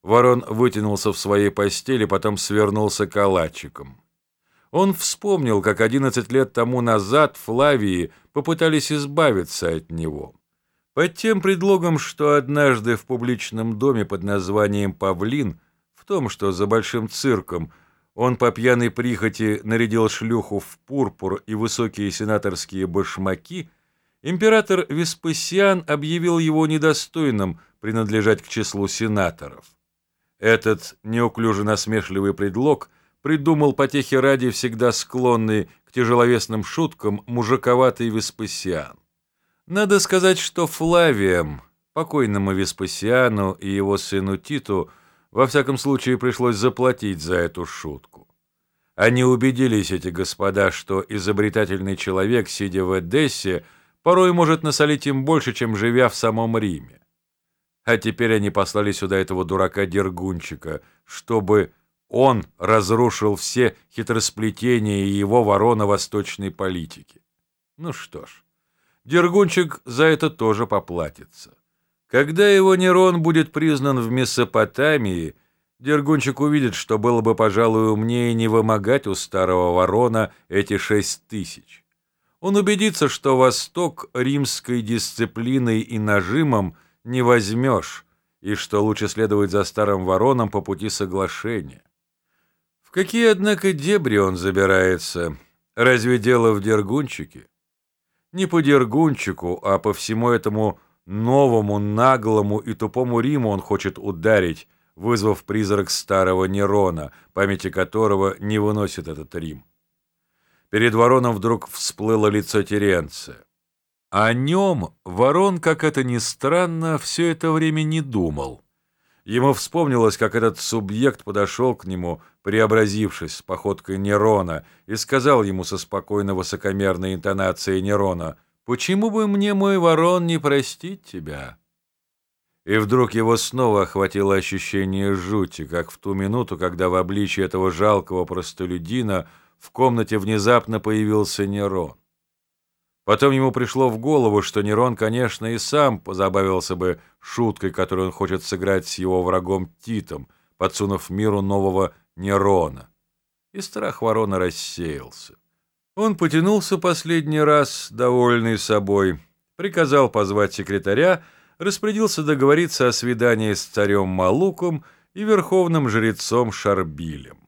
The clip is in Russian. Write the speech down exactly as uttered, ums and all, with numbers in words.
Ворон вытянулся в своей постели, потом свернулся калачиком. Он вспомнил, как одиннадцать лет тому назад Флавии попытались избавиться от него. Под тем предлогом, что однажды в публичном доме под названием «Павлин», в том, что за большим цирком, он по пьяной прихоти нарядил шлюху в пурпур и высокие сенаторские башмаки, император Веспасиан объявил его недостойным принадлежать к числу сенаторов. Этот неуклюже-насмешливый предлог придумал потехи ради всегда склонный к тяжеловесным шуткам мужиковатый Веспасиан. Надо сказать, что Флавиям, покойному Веспасиану и его сыну Титу, во всяком случае пришлось заплатить за эту шутку. Они убедились, эти господа, что изобретательный человек, сидя в Эдессе, порой может насолить им больше, чем живя в самом Риме. А теперь они послали сюда этого дурака Дергунчика, чтобы он разрушил все хитросплетения его ворона-восточной политики. Ну что ж, Дергунчик за это тоже поплатится. Когда его Нерон будет признан в Месопотамии, Дергунчик увидит, что было бы, пожалуй, умнее не вымогать у старого ворона эти шесть тысяч. Он убедится, что Восток римской дисциплиной и нажимом не возьмешь, и что лучше следовать за старым вороном по пути соглашения. В какие, однако, дебри он забирается? Разве дело в Дергунчике? Не по Дергунчику, а по всему этому новому, наглому и тупому Риму он хочет ударить, вызвав призрак старого Нерона, памяти которого не выносит этот Рим. Перед вороном вдруг всплыло лицо Теренция. О нем ворон, как это ни странно, все это время не думал. Ему вспомнилось, как этот субъект подошел к нему, преобразившись с походкой Нерона, и сказал ему со спокойно высокомерной интонацией Нерона: «Почему бы мне, мой ворон, не простить тебя?» И вдруг его снова охватило ощущение жути, как в ту минуту, когда в обличье этого жалкого простолюдина в комнате внезапно появился Нерон. Потом ему пришло в голову, что Нерон, конечно, и сам позабавился бы шуткой, которую он хочет сыграть с его врагом Титом, подсунув миру нового Нерона. И страх ворона рассеялся. Он потянулся последний раз, довольный собой, приказал позвать секретаря, распорядился договориться о свидании с царем Малуком и верховным жрецом Шарбилем.